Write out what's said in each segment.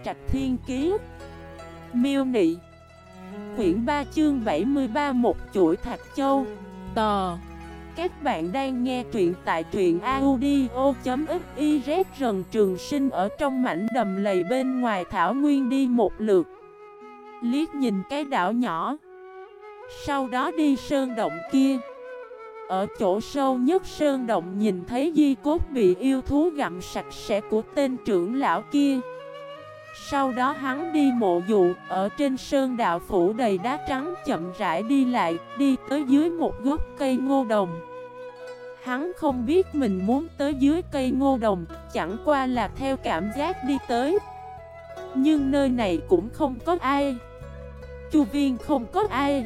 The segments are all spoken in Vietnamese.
Trạch Thiên Kiế. Miêu Nị. Quyển 3 chương 73 một chuỗi Thạch Châu. Tò. Các bạn đang nghe truyện tại truyện audio.xyz. Rần Trường Sinh ở trong mảnh đầm lầy bên ngoài thảo nguyên đi một lượt, liếc nhìn cái đảo nhỏ, sau đó đi sơn động kia. Ở chỗ sâu nhất sơn động nhìn thấy di cốt bị yêu thú gặm sạch sẽ của tên trưởng lão kia. Sau đó hắn đi mộ dụ, ở trên sơn đạo phủ đầy đá trắng chậm rãi đi lại, đi tới dưới một gốc cây ngô đồng. Hắn không biết mình muốn tới dưới cây ngô đồng, chẳng qua là theo cảm giác đi tới. Nhưng nơi này cũng không có ai, chu viên không có ai,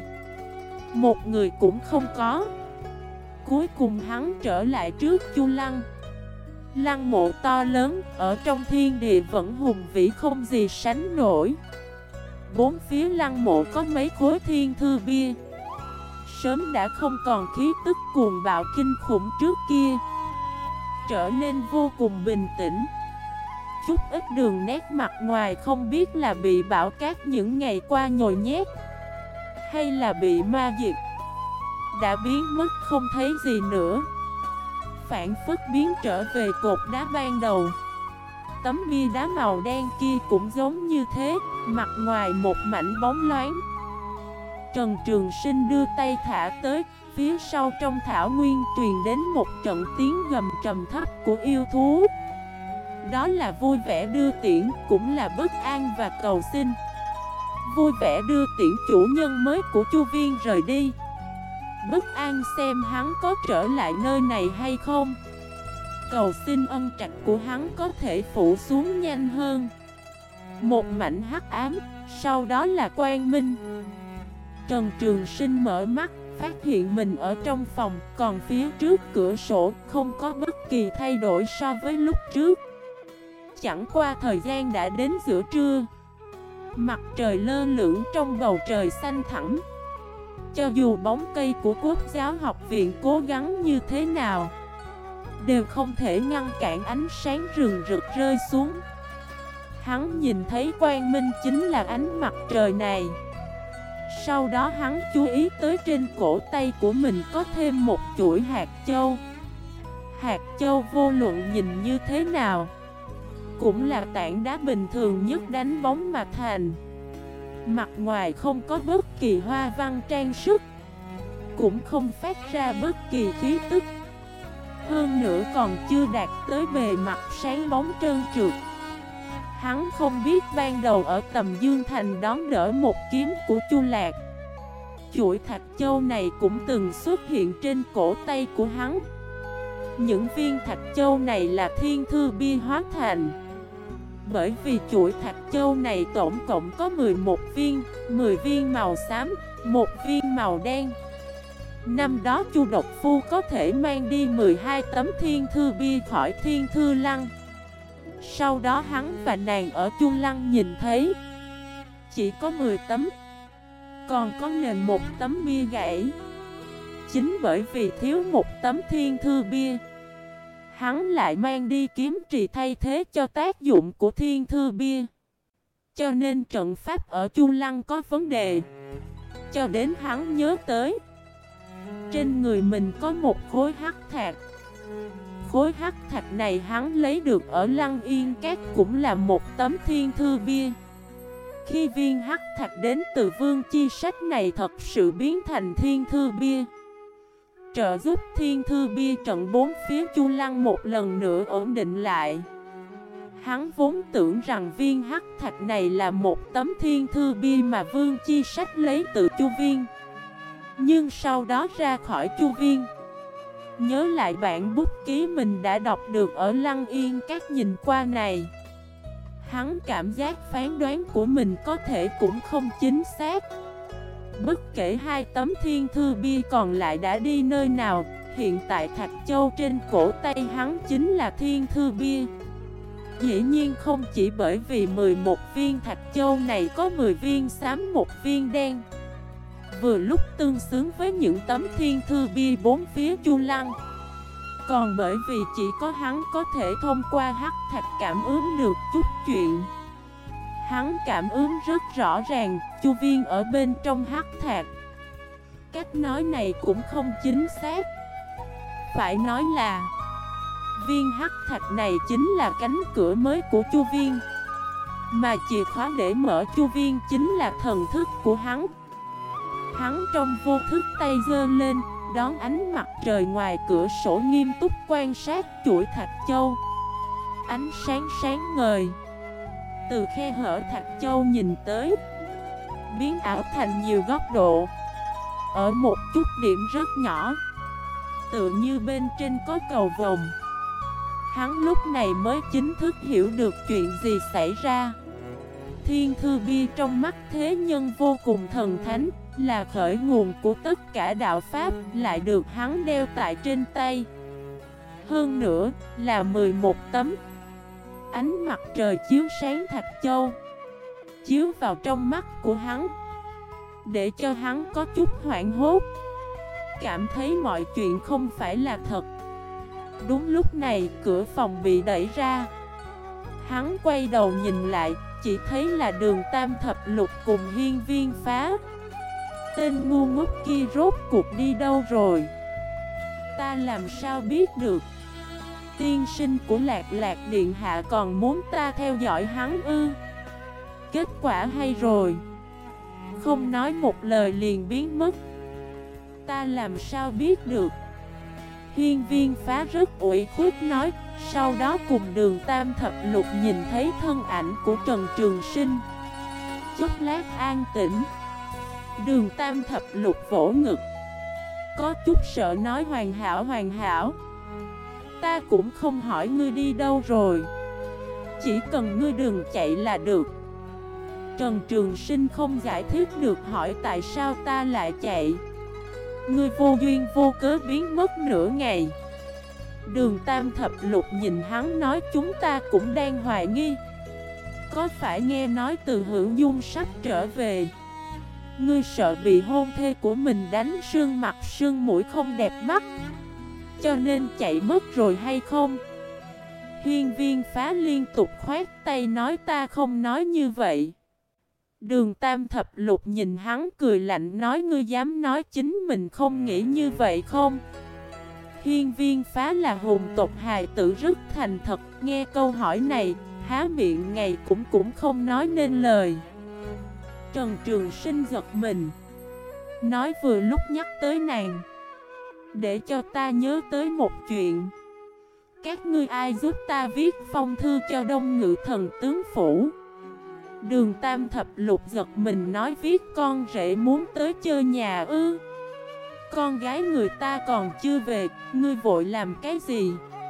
một người cũng không có. Cuối cùng hắn trở lại trước Chu Lăng. Lăng mộ to lớn, ở trong thiên địa vẫn hùng vĩ không gì sánh nổi. Bốn phía lăng mộ có mấy khối thiên thư bia, sớm đã không còn khí tức cuồng bạo kinh khủng trước kia, trở nên vô cùng bình tĩnh. Chút ít đường nét mặt ngoài không biết là bị bão cát những ngày qua nhồi nhét, hay là bị ma diệt, đã biến mất không thấy gì nữa, phản phất biến trở về cột đá ban đầu. Tấm bia đá màu đen kia cũng giống như thế, mặt ngoài một mảnh bóng loáng. Trần Trường Sinh đưa tay thả tới, phía sau trong thảo nguyên truyền đến một trận tiếng gầm trầm thấp của yêu thú. Đó là vui vẻ đưa tiễn, cũng là bất an và cầu xin. Vui vẻ đưa tiễn chủ nhân mới của Chu Viên rời đi, bất an xem hắn có trở lại nơi này hay không. Cầu xin ân trạch của hắn có thể phủ xuống nhanh hơn. Một mảnh hắc ám, sau đó là quang minh. Trần Trường Sinh mở mắt, phát hiện mình ở trong phòng, còn phía trước cửa sổ không có bất kỳ thay đổi so với lúc trước. Chẳng qua thời gian đã đến giữa trưa, mặt trời lơ lửng trong bầu trời xanh thẳm. Cho dù bóng cây của Quốc giáo học viện cố gắng như thế nào, đều không thể ngăn cản ánh sáng rừng rực rơi xuống. Hắn nhìn thấy quang minh chính là ánh mặt trời này. Sau đó hắn chú ý tới trên cổ tay của mình có thêm một chuỗi hạt châu. Hạt châu vô luận nhìn như thế nào, cũng là tảng đá bình thường nhất đánh bóng mà thành. Mặt ngoài không có bất kỳ hoa văn trang sức, cũng không phát ra bất kỳ khí tức. Hơn nữa còn chưa đạt tới bề mặt sáng bóng trơn trượt. Hắn không biết ban đầu ở Tầm Dương Thành đón đỡ một kiếm của Chu Lạc, chuỗi thạch châu này cũng từng xuất hiện trên cổ tay của hắn. Những viên thạch châu này là thiên thư bia hóa thành. Bởi vì chuỗi thạch châu này tổng cộng có 11 viên, 10 viên màu xám, 1 viên màu đen. Năm đó Chu Độc Phu có thể mang đi 12 tấm thiên thư bia khỏi thiên thư lăng. Sau đó hắn và nàng ở Chu Lăng nhìn thấy chỉ có 10 tấm, còn có nền một tấm bia gãy. Chính bởi vì thiếu một tấm thiên thư bia, hắn lại mang đi kiếm trì thay thế cho tác dụng của thiên thư bia. Cho nên trận pháp ở Chu Lăng có vấn đề. Cho đến hắn nhớ tới, trên người mình có một khối hắc thạch. Khối hắc thạch này hắn lấy được ở Lăng Yên Các, cũng là một tấm thiên thư bia. Khi viên hắc thạch đến từ vương chi sách này thật sự biến thành thiên thư bia, trợ giúp thiên thư bia trận bốn phía Chu Lăng một lần nữa ổn định lại. Hắn vốn tưởng rằng viên hắc thạch này là một tấm thiên thư bia mà vương chi sách lấy từ Chu Viên. Nhưng sau đó ra khỏi Chu Viên, nhớ lại bản bút ký mình đã đọc được ở Lăng Yên Các nhìn qua này, hắn cảm giác phán đoán của mình có thể cũng không chính xác. Bất kể hai tấm thiên thư bia còn lại đã đi nơi nào, hiện tại thạch châu trên cổ tay hắn chính là thiên thư bia. Dĩ nhiên không chỉ bởi vì 11 viên thạch châu này có 10 viên xám, 1 viên đen, vừa lúc tương xứng với những tấm thiên thư bia bốn phía Chu Lăng, còn bởi vì chỉ có hắn có thể thông qua hắc thạch cảm ứng được chút chuyện. Hắn cảm ứng rất rõ ràng, Chu Viên ở bên trong hắc thạch. Cách nói này cũng không chính xác. Phải nói là viên hắc thạch này chính là cánh cửa mới của Chu Viên, mà chìa khóa để mở Chu Viên chính là thần thức của hắn. Hắn trong vô thức tay giơ lên, đón ánh mặt trời ngoài cửa sổ nghiêm túc quan sát chuỗi thạch châu. Ánh sáng sáng ngời từ khe hở thạch châu nhìn tới, biến ảo thành nhiều góc độ. Ở một chút điểm rất nhỏ, tựa như bên trên có cầu vồng. Hắn lúc này mới chính thức hiểu được chuyện gì xảy ra. Thiên thư bia trong mắt thế nhân vô cùng thần thánh, là khởi nguồn của tất cả đạo pháp, lại được hắn đeo tại trên tay. Hơn nữa là 11 tấm. Ánh mặt trời chiếu sáng thạch châu, chiếu vào trong mắt của hắn, để cho hắn có chút hoảng hốt, cảm thấy mọi chuyện không phải là thật. Đúng lúc này cửa phòng bị đẩy ra. Hắn quay đầu nhìn lại, chỉ thấy là Đường Tam Thập Lục cùng Hiên Viên Phá. Tên ngu ngốc kia rốt cuộc đi đâu rồi? Ta làm sao biết được? Tiên sinh của Lạc Lạc Điện Hạ còn muốn ta theo dõi hắn ư? Kết quả hay rồi. Không nói một lời liền biến mất. Ta làm sao biết được? Hiên Viên Phá rất ủy khuất nói. Sau đó cùng Đường Tam Thập Lục nhìn thấy thân ảnh của Trần Trường Sinh. Chốc lát an tĩnh. Đường Tam Thập Lục vỗ ngực, có chút sợ nói hoàn hảo hoàn hảo. Ta cũng không hỏi ngươi đi đâu rồi, chỉ cần ngươi đừng chạy là được. Trần Trường Sinh không giải thích được hỏi tại sao ta lại chạy. Ngươi vô duyên vô cớ biến mất nửa ngày. Đường Tam Thập Lục nhìn hắn nói chúng ta cũng đang hoài nghi. Có phải nghe nói Từ Hữu Dung sắp trở về? Ngươi sợ bị hôn thê của mình đánh sưng mặt sưng mũi không đẹp mắt, cho nên chạy mất rồi hay không? Hiên Viên Phá liên tục khoát tay nói ta không nói như vậy. Đường Tam Thập Lục nhìn hắn cười lạnh nói ngươi dám nói chính mình không nghĩ như vậy không? Hiên Viên Phá là hùng tộc hài tử rất thành thật, nghe câu hỏi này, há miệng ngày cũng không nói nên lời. Trần Trường Sinh giật mình, nói vừa lúc nhắc tới nàng, để cho ta nhớ tới một chuyện. Các ngươi ai giúp ta viết phong thư cho Đông Ngự Thần tướng phủ? Đường Tam Thập Lục giật mình nói viết con rể muốn tới chơi nhà ư? Con gái người ta còn chưa về, ngươi vội làm cái gì?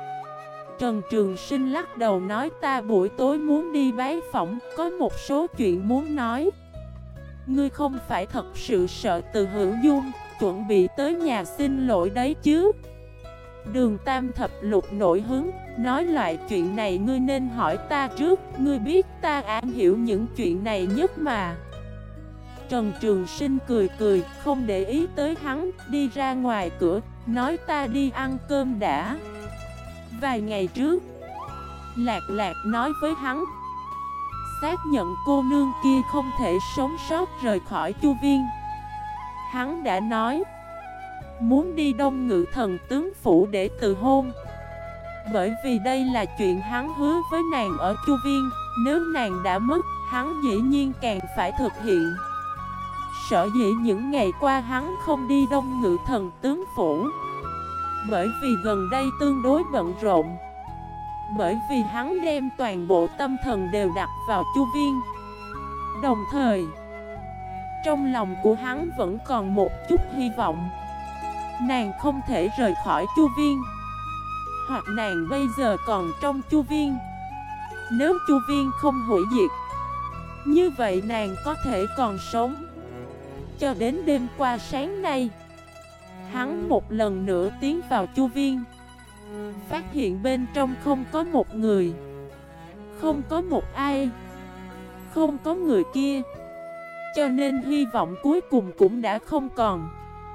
Trần Trường Sinh lắc đầu nói ta buổi tối muốn đi bái phỏng, có một số chuyện muốn nói. Ngươi không phải thật sự sợ Từ Hữu Dung, chuẩn bị tới nhà xin lỗi đấy chứ? Đường Tam Thập Lục nổi hứng, nói loại chuyện này ngươi nên hỏi ta trước, ngươi biết ta am hiểu những chuyện này nhất mà. Trần Trường Sinh cười cười, không để ý tới hắn, đi ra ngoài cửa, nói ta đi ăn cơm đã. Vài ngày trước, Lạc Lạc nói với hắn, xác nhận cô nương kia không thể sống sót rời khỏi Chu Viên. Hắn đã nói muốn đi Đông Ngự Thần tướng phủ để từ hôn, bởi vì đây là chuyện hắn hứa với nàng ở Chu Viên. Nếu nàng đã mất, hắn dĩ nhiên càng phải thực hiện. Sở dĩ những ngày qua hắn không đi Đông Ngự Thần tướng phủ, bởi vì gần đây tương đối bận rộn. Bởi vì hắn đem toàn bộ tâm thần đều đặt vào Chu Viên. Đồng thời, trong lòng của hắn vẫn còn một chút hy vọng nàng không thể rời khỏi Chu Viên, hoặc nàng bây giờ còn trong Chu Viên. Nếu Chu Viên không hủy diệt, như vậy nàng có thể còn sống. Cho đến đêm qua sáng nay, hắn một lần nữa tiến vào Chu Viên, phát hiện bên trong không có một người, không có một ai, không có người kia. Cho nên hy vọng cuối cùng cũng đã không còn.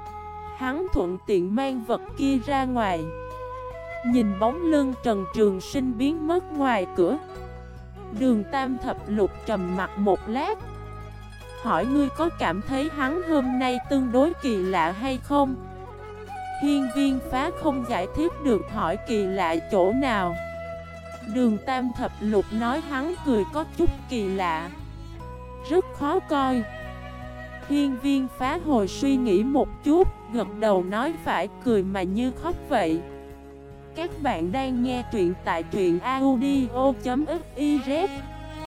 Hắn thuận tiện mang vật kia ra ngoài, nhìn bóng lưng Trần Trường Sinh biến mất ngoài cửa, Đường Tam Thập Lục trầm mặt một lát, hỏi ngươi có cảm thấy hắn hôm nay tương đối kỳ lạ hay không? Hiên Viên Phá không giải thích được, hỏi kỳ lạ chỗ nào. Đường Tam Thập Lục nói hắn cười có chút kỳ lạ, rất khó coi. Hiên Viên Phá hồi suy nghĩ một chút, gật đầu nói phải, cười mà như khóc vậy. Các bạn đang nghe truyện tại truyện audio.fif